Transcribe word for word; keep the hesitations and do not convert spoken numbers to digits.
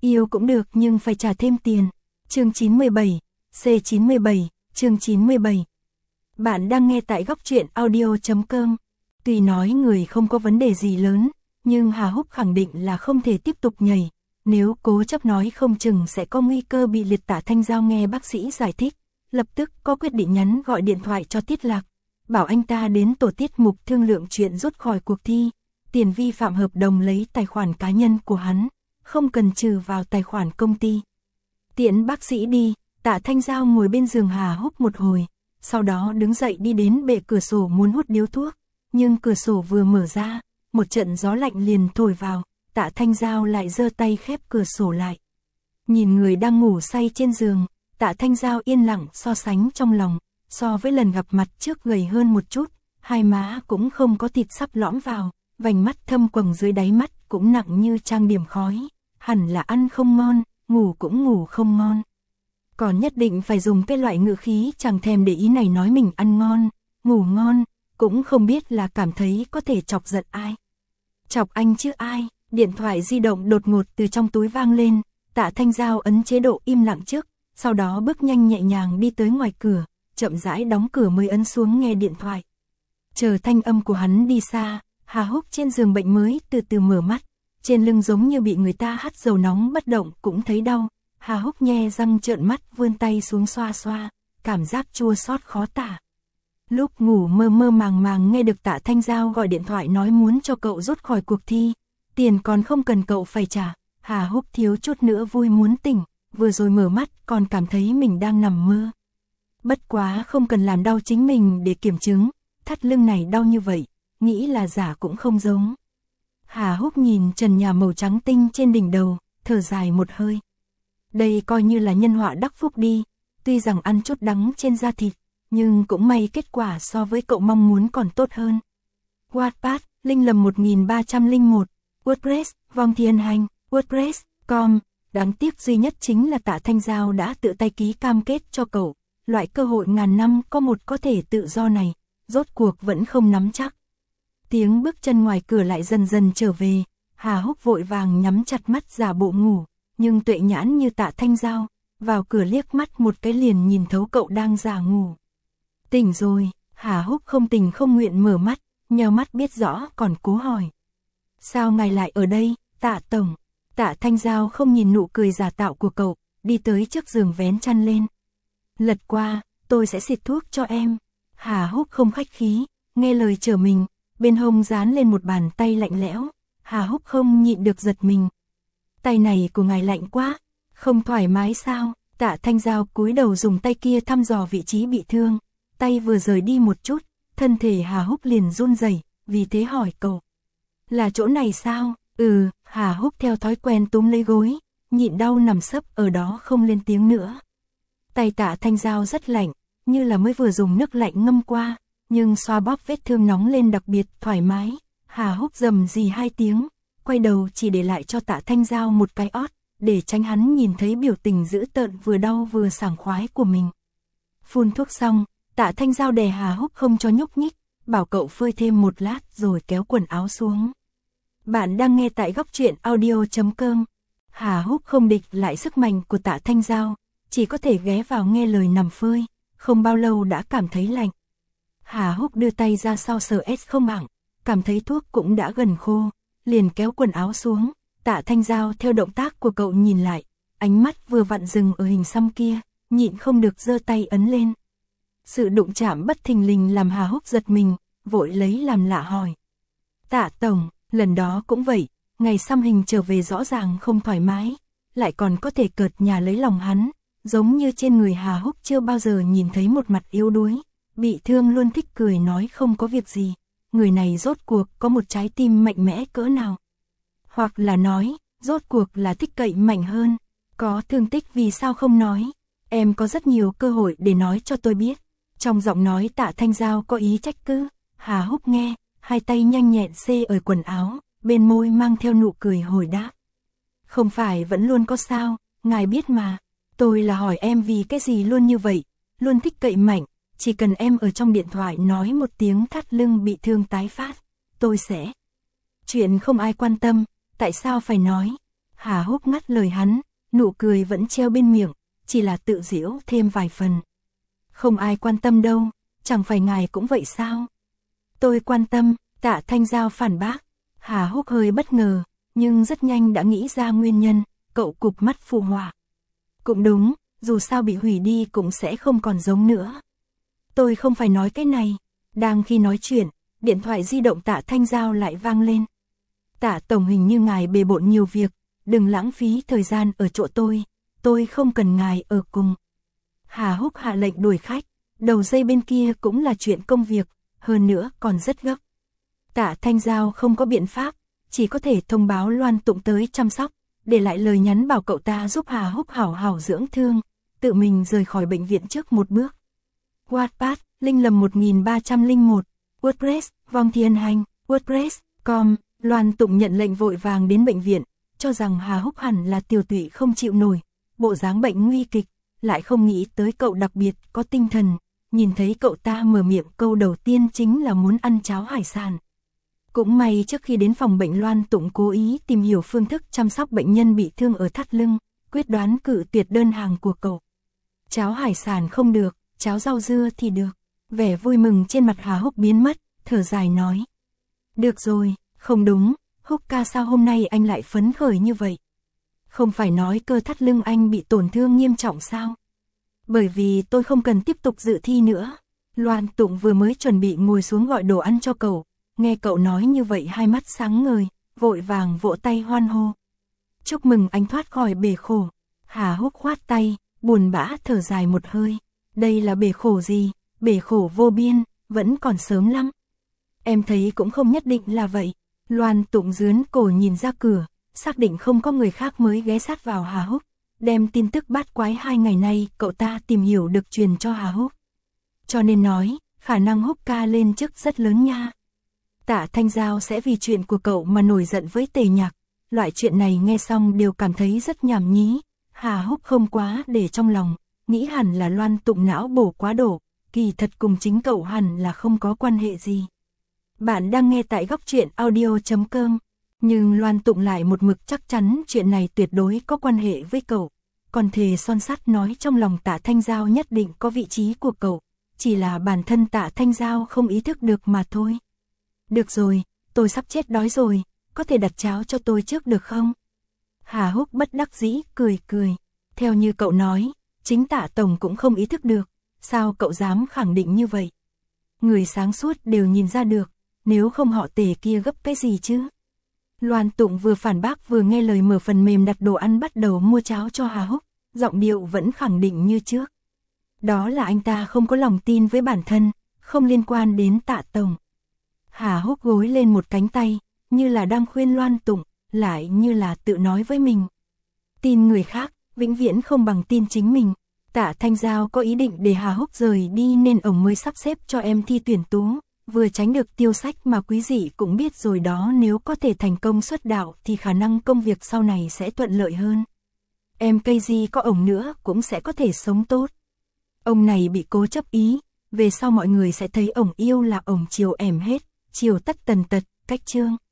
Yêu cũng được nhưng phải trả thêm tiền. Chương chín mươi bảy, C chín mươi bảy, chương chín mươi bảy. Bạn đang nghe tại góc truyện audio chấm com. Tuy nói người không có vấn đề gì lớn, nhưng Hà Húc khẳng định là không thể tiếp tục nhảy. Nếu cố chấp nói không chừng sẽ có nguy cơ bị liệt. Tạ Thanh Giao nghe bác sĩ giải thích, lập tức có quyết định nhắn gọi điện thoại cho Tiết Lạc, bảo anh ta đến tổ tiết mục thương lượng chuyện rút khỏi cuộc thi. Tiền vi phạm hợp đồng lấy tài khoản cá nhân của hắn, không cần trừ vào tài khoản công ty. Tiễn bác sĩ đi, Tạ Thanh Giao ngồi bên giường Hà Húc một hồi, sau đó đứng dậy đi đến bệ cửa sổ muốn hút điếu thuốc, nhưng cửa sổ vừa mở ra, một trận gió lạnh liền thổi vào, Tạ Thanh Giao lại giơ tay khép cửa sổ lại. Nhìn người đang ngủ say trên giường, Tạ Thanh Giao yên lặng so sánh trong lòng, so với lần gặp mặt trước gầy hơn một chút, hai má cũng không có thịt sắp lõm vào, vành mắt thâm quầng dưới đáy mắt cũng nặng như trang điểm khói, hẳn là ăn không ngon, ngủ cũng ngủ không ngon. Còn nhất định phải dùng cái loại ngữ khí chẳng thèm để ý này nói mình ăn ngon, ngủ ngon, cũng không biết là cảm thấy có thể chọc giận ai. Chọc anh chứ ai, điện thoại di động đột ngột từ trong túi vang lên, Tạ Thanh Giao ấn chế độ im lặng trước, sau đó bước nhanh nhẹ nhàng đi tới ngoài cửa, chậm rãi đóng cửa mới ấn xuống nghe điện thoại. Chờ thanh âm của hắn đi xa, Hà Húc trên giường bệnh mới từ từ mở mắt, trên lưng giống như bị người ta hắt dầu nóng bất động cũng thấy đau. Hà Húc nhe răng trợn mắt vươn tay xuống xoa xoa, cảm giác chua xót khó tả. Lúc ngủ mơ mơ màng màng nghe được Tạ Thanh Giao gọi điện thoại nói muốn cho cậu rút khỏi cuộc thi, tiền còn không cần cậu phải trả, Hà Húc thiếu chút nữa vui muốn tỉnh, vừa rồi mở mắt còn cảm thấy mình đang nằm mơ. Bất quá không cần làm đau chính mình để kiểm chứng, thắt lưng này đau như vậy, nghĩ là giả cũng không giống. Hà Húc nhìn trần nhà màu trắng tinh trên đỉnh đầu, thở dài một hơi. Đây coi như là nhân họa đắc phúc đi, tuy rằng ăn chút đắng trên da thịt, nhưng cũng may kết quả so với cậu mong muốn còn tốt hơn. Wattpad, Linh Lầm một nghìn ba trăm lẻ một, WordPress, Vong Thiên Hành, WordPress chấm com. Đáng tiếc duy nhất chính là Tạ Thanh Giao đã tự tay ký cam kết cho cậu, loại cơ hội ngàn năm có một có thể tự do này, rốt cuộc vẫn không nắm chắc. Tiếng bước chân ngoài cửa lại dần dần trở về, Hà Húc vội vàng nhắm chặt mắt giả bộ ngủ, nhưng tuệ nhãn như Tạ Thanh Giao, vào cửa liếc mắt một cái liền nhìn thấu cậu đang giả ngủ. Tỉnh rồi, Hà Húc không tình không nguyện mở mắt, nheo mắt biết rõ còn cố hỏi. Sao ngài lại ở đây, Tạ Tổng? Tạ Thanh Giao không nhìn nụ cười giả tạo của cậu, đi tới trước giường vén chăn lên. Lật qua, tôi sẽ xịt thuốc cho em. Hà Húc không khách khí, nghe lời trở mình, bên hông dán lên một bàn tay lạnh lẽo, Hà Húc không nhịn được giật mình. Tay này của ngài lạnh quá, không thoải mái sao? Tạ Thanh Giao cúi đầu dùng tay kia thăm dò vị trí bị thương, tay vừa rời đi một chút, thân thể Hà Húc liền run rẩy, vì thế hỏi cậu. Là chỗ này sao? Ừ, Hà Húc theo thói quen túm lấy gối, nhịn đau nằm sấp ở đó không lên tiếng nữa. Tay Tạ Thanh Giao rất lạnh, như là mới vừa dùng nước lạnh ngâm qua, nhưng xoa bóp vết thương nóng lên đặc biệt thoải mái. Hà Húc rầm rì hai tiếng, quay đầu chỉ để lại cho Tạ Thanh Giao một cái ót, để tránh hắn nhìn thấy biểu tình dữ tợn vừa đau vừa sảng khoái của mình. Phun thuốc xong, Tạ Thanh Giao đè Hà Húc không cho nhúc nhích, bảo cậu phơi thêm một lát rồi kéo quần áo xuống. Bạn đang nghe tại góc truyện audio chấm com. Hà Húc không địch lại sức mạnh của Tạ Thanh Giao, chỉ có thể ghé vào nghe lời nằm phơi, không bao lâu đã cảm thấy lạnh. Hà Húc đưa tay ra sau sờ ét không ẳng, cảm thấy thuốc cũng đã gần khô, liền kéo quần áo xuống. Tạ Thanh Giao theo động tác của cậu nhìn lại, ánh mắt vừa vặn dừng ở hình xăm kia, nhịn không được giơ tay ấn lên. Sự đụng chạm bất thình lình làm Hà Húc giật mình, vội lấy làm lạ hỏi. Tạ Tổng, lần đó cũng vậy, ngày xăm hình trở về rõ ràng không thoải mái, lại còn có thể cợt nhà lấy lòng hắn, giống như trên người Hà Húc chưa bao giờ nhìn thấy một mặt yếu đuối, bị thương luôn thích cười nói không có việc gì, người này rốt cuộc có một trái tim mạnh mẽ cỡ nào. Hoặc là nói, rốt cuộc là thích cậy mạnh hơn, có thương tích vì sao không nói, em có rất nhiều cơ hội để nói cho tôi biết. Trong giọng nói Tạ Thanh Giao có ý trách cứ, Hà Húc nghe, hai tay nhanh nhẹn xê ở quần áo, bên môi mang theo nụ cười hồi đáp. Không phải vẫn luôn có sao, ngài biết mà, tôi là hỏi em vì cái gì luôn như vậy, luôn thích cậy mạnh, chỉ cần em ở trong điện thoại nói một tiếng thắt lưng bị thương tái phát, tôi sẽ. Chuyện không ai quan tâm, tại sao phải nói? Hà Húc ngắt lời hắn, nụ cười vẫn treo bên miệng, chỉ là tự giễu thêm vài phần. Không ai quan tâm đâu, chẳng phải ngài cũng vậy sao? Tôi quan tâm, Tạ Thanh Giao phản bác. Hà Húc hơi bất ngờ, nhưng rất nhanh đã nghĩ ra nguyên nhân, cậu cụp mắt phụ họa. Cũng đúng, dù sao bị hủy đi cũng sẽ không còn giống nữa. Tôi không phải nói cái này. Đang khi nói chuyện, điện thoại di động Tạ Thanh Giao lại vang lên. Tạ tổng, hình như ngài bề bộn nhiều việc, đừng lãng phí thời gian ở chỗ tôi, tôi không cần ngài ở cùng. Hà Húc hạ lệnh đuổi khách, đầu dây bên kia cũng là chuyện công việc, hơn nữa còn rất gấp. Tạ Thanh Giao không có biện pháp, chỉ có thể thông báo Loan Tụng tới chăm sóc, để lại lời nhắn bảo cậu ta giúp Hà Húc hảo hảo dưỡng thương, tự mình rời khỏi bệnh viện trước một bước. Wattpad, Linh Lầm một nghìn ba trăm lẻ một, WordPress, Vong Thiên Hành, WordPress chấm com, Loan Tụng nhận lệnh vội vàng đến bệnh viện, cho rằng Hà Húc hẳn là tiểu tụy không chịu nổi, bộ dáng bệnh nguy kịch, lại không nghĩ tới cậu đặc biệt có tinh thần, nhìn thấy cậu ta mở miệng câu đầu tiên chính là muốn ăn cháo hải sản. Cũng may trước khi đến phòng bệnh Loan Tụng cố ý tìm hiểu phương thức chăm sóc bệnh nhân bị thương ở thắt lưng, quyết đoán cự tuyệt đơn hàng của cậu. Cháo hải sản không được, cháo rau dưa thì được. Vẻ vui mừng trên mặt Hà Húc biến mất, thở dài nói. Được rồi, không đúng, Húc ca sao hôm nay anh lại phấn khởi như vậy? Không phải nói cơ thắt lưng anh bị tổn thương nghiêm trọng sao? Bởi vì tôi không cần tiếp tục dự thi nữa. Loan Tụng vừa mới chuẩn bị ngồi xuống gọi đồ ăn cho cậu, nghe cậu nói như vậy hai mắt sáng ngời, vội vàng vỗ tay hoan hô. Chúc mừng anh thoát khỏi bể khổ. Hà Húc khoát tay, buồn bã thở dài một hơi. Đây là bể khổ gì? Bể khổ vô biên, vẫn còn sớm lắm. Em thấy cũng không nhất định là vậy. Loan Tụng dướn cổ nhìn ra cửa, xác định không có người khác mới ghé sát vào Hà Húc, đem tin tức bát quái hai ngày nay cậu ta tìm hiểu được truyền cho Hà Húc. Cho nên nói, khả năng Húc ca lên chức rất lớn nha. Tạ Thanh Giao sẽ vì chuyện của cậu mà nổi giận với Tề Nhạc. Loại chuyện này nghe xong đều cảm thấy rất nhảm nhí. Hà Húc không quá để trong lòng, nghĩ hẳn là Loan Tụng não bổ quá độ, kỳ thật cùng chính cậu hẳn là không có quan hệ gì. Bạn đang nghe tại góc truyện audio chấm com, nhưng Loan Tụng lại một mực chắc chắn chuyện này tuyệt đối có quan hệ với cậu, còn thề son sắt nói trong lòng Tạ Thanh Giao nhất định có vị trí của cậu, chỉ là bản thân Tạ Thanh Giao không ý thức được mà thôi. Được rồi, tôi sắp chết đói rồi, có thể đặt cháo cho tôi trước được không? Hà Húc bất đắc dĩ cười cười, theo như cậu nói, chính Tạ tổng cũng không ý thức được, sao cậu dám khẳng định như vậy? Người sáng suốt đều nhìn ra được, nếu không họ Tề kia gấp cái gì chứ? Loan Tụng vừa phản bác vừa nghe lời mở phần mềm đặt đồ ăn bắt đầu mua cháo cho Hà Húc, giọng điệu vẫn khẳng định như trước. Đó là anh ta không có lòng tin với bản thân, không liên quan đến Tạ tổng. Hà Húc gối lên một cánh tay, như là đang khuyên Loan Tụng, lại như là tự nói với mình. Tin người khác, vĩnh viễn không bằng tin chính mình. Tạ Thanh Giao có ý định để Hà Húc rời đi nên ông mới sắp xếp cho em thi tuyển tú, vừa tránh được tiêu sách mà quý dị cũng biết rồi đó, nếu có thể thành công xuất đạo thì khả năng công việc sau này sẽ thuận lợi hơn. Em cây gì có ổng nữa cũng sẽ có thể sống tốt. Ông này bị cố chấp ý, về sau mọi người sẽ thấy ổng yêu là ổng chiều ẻm hết, chiều tất tần tật, cách chương.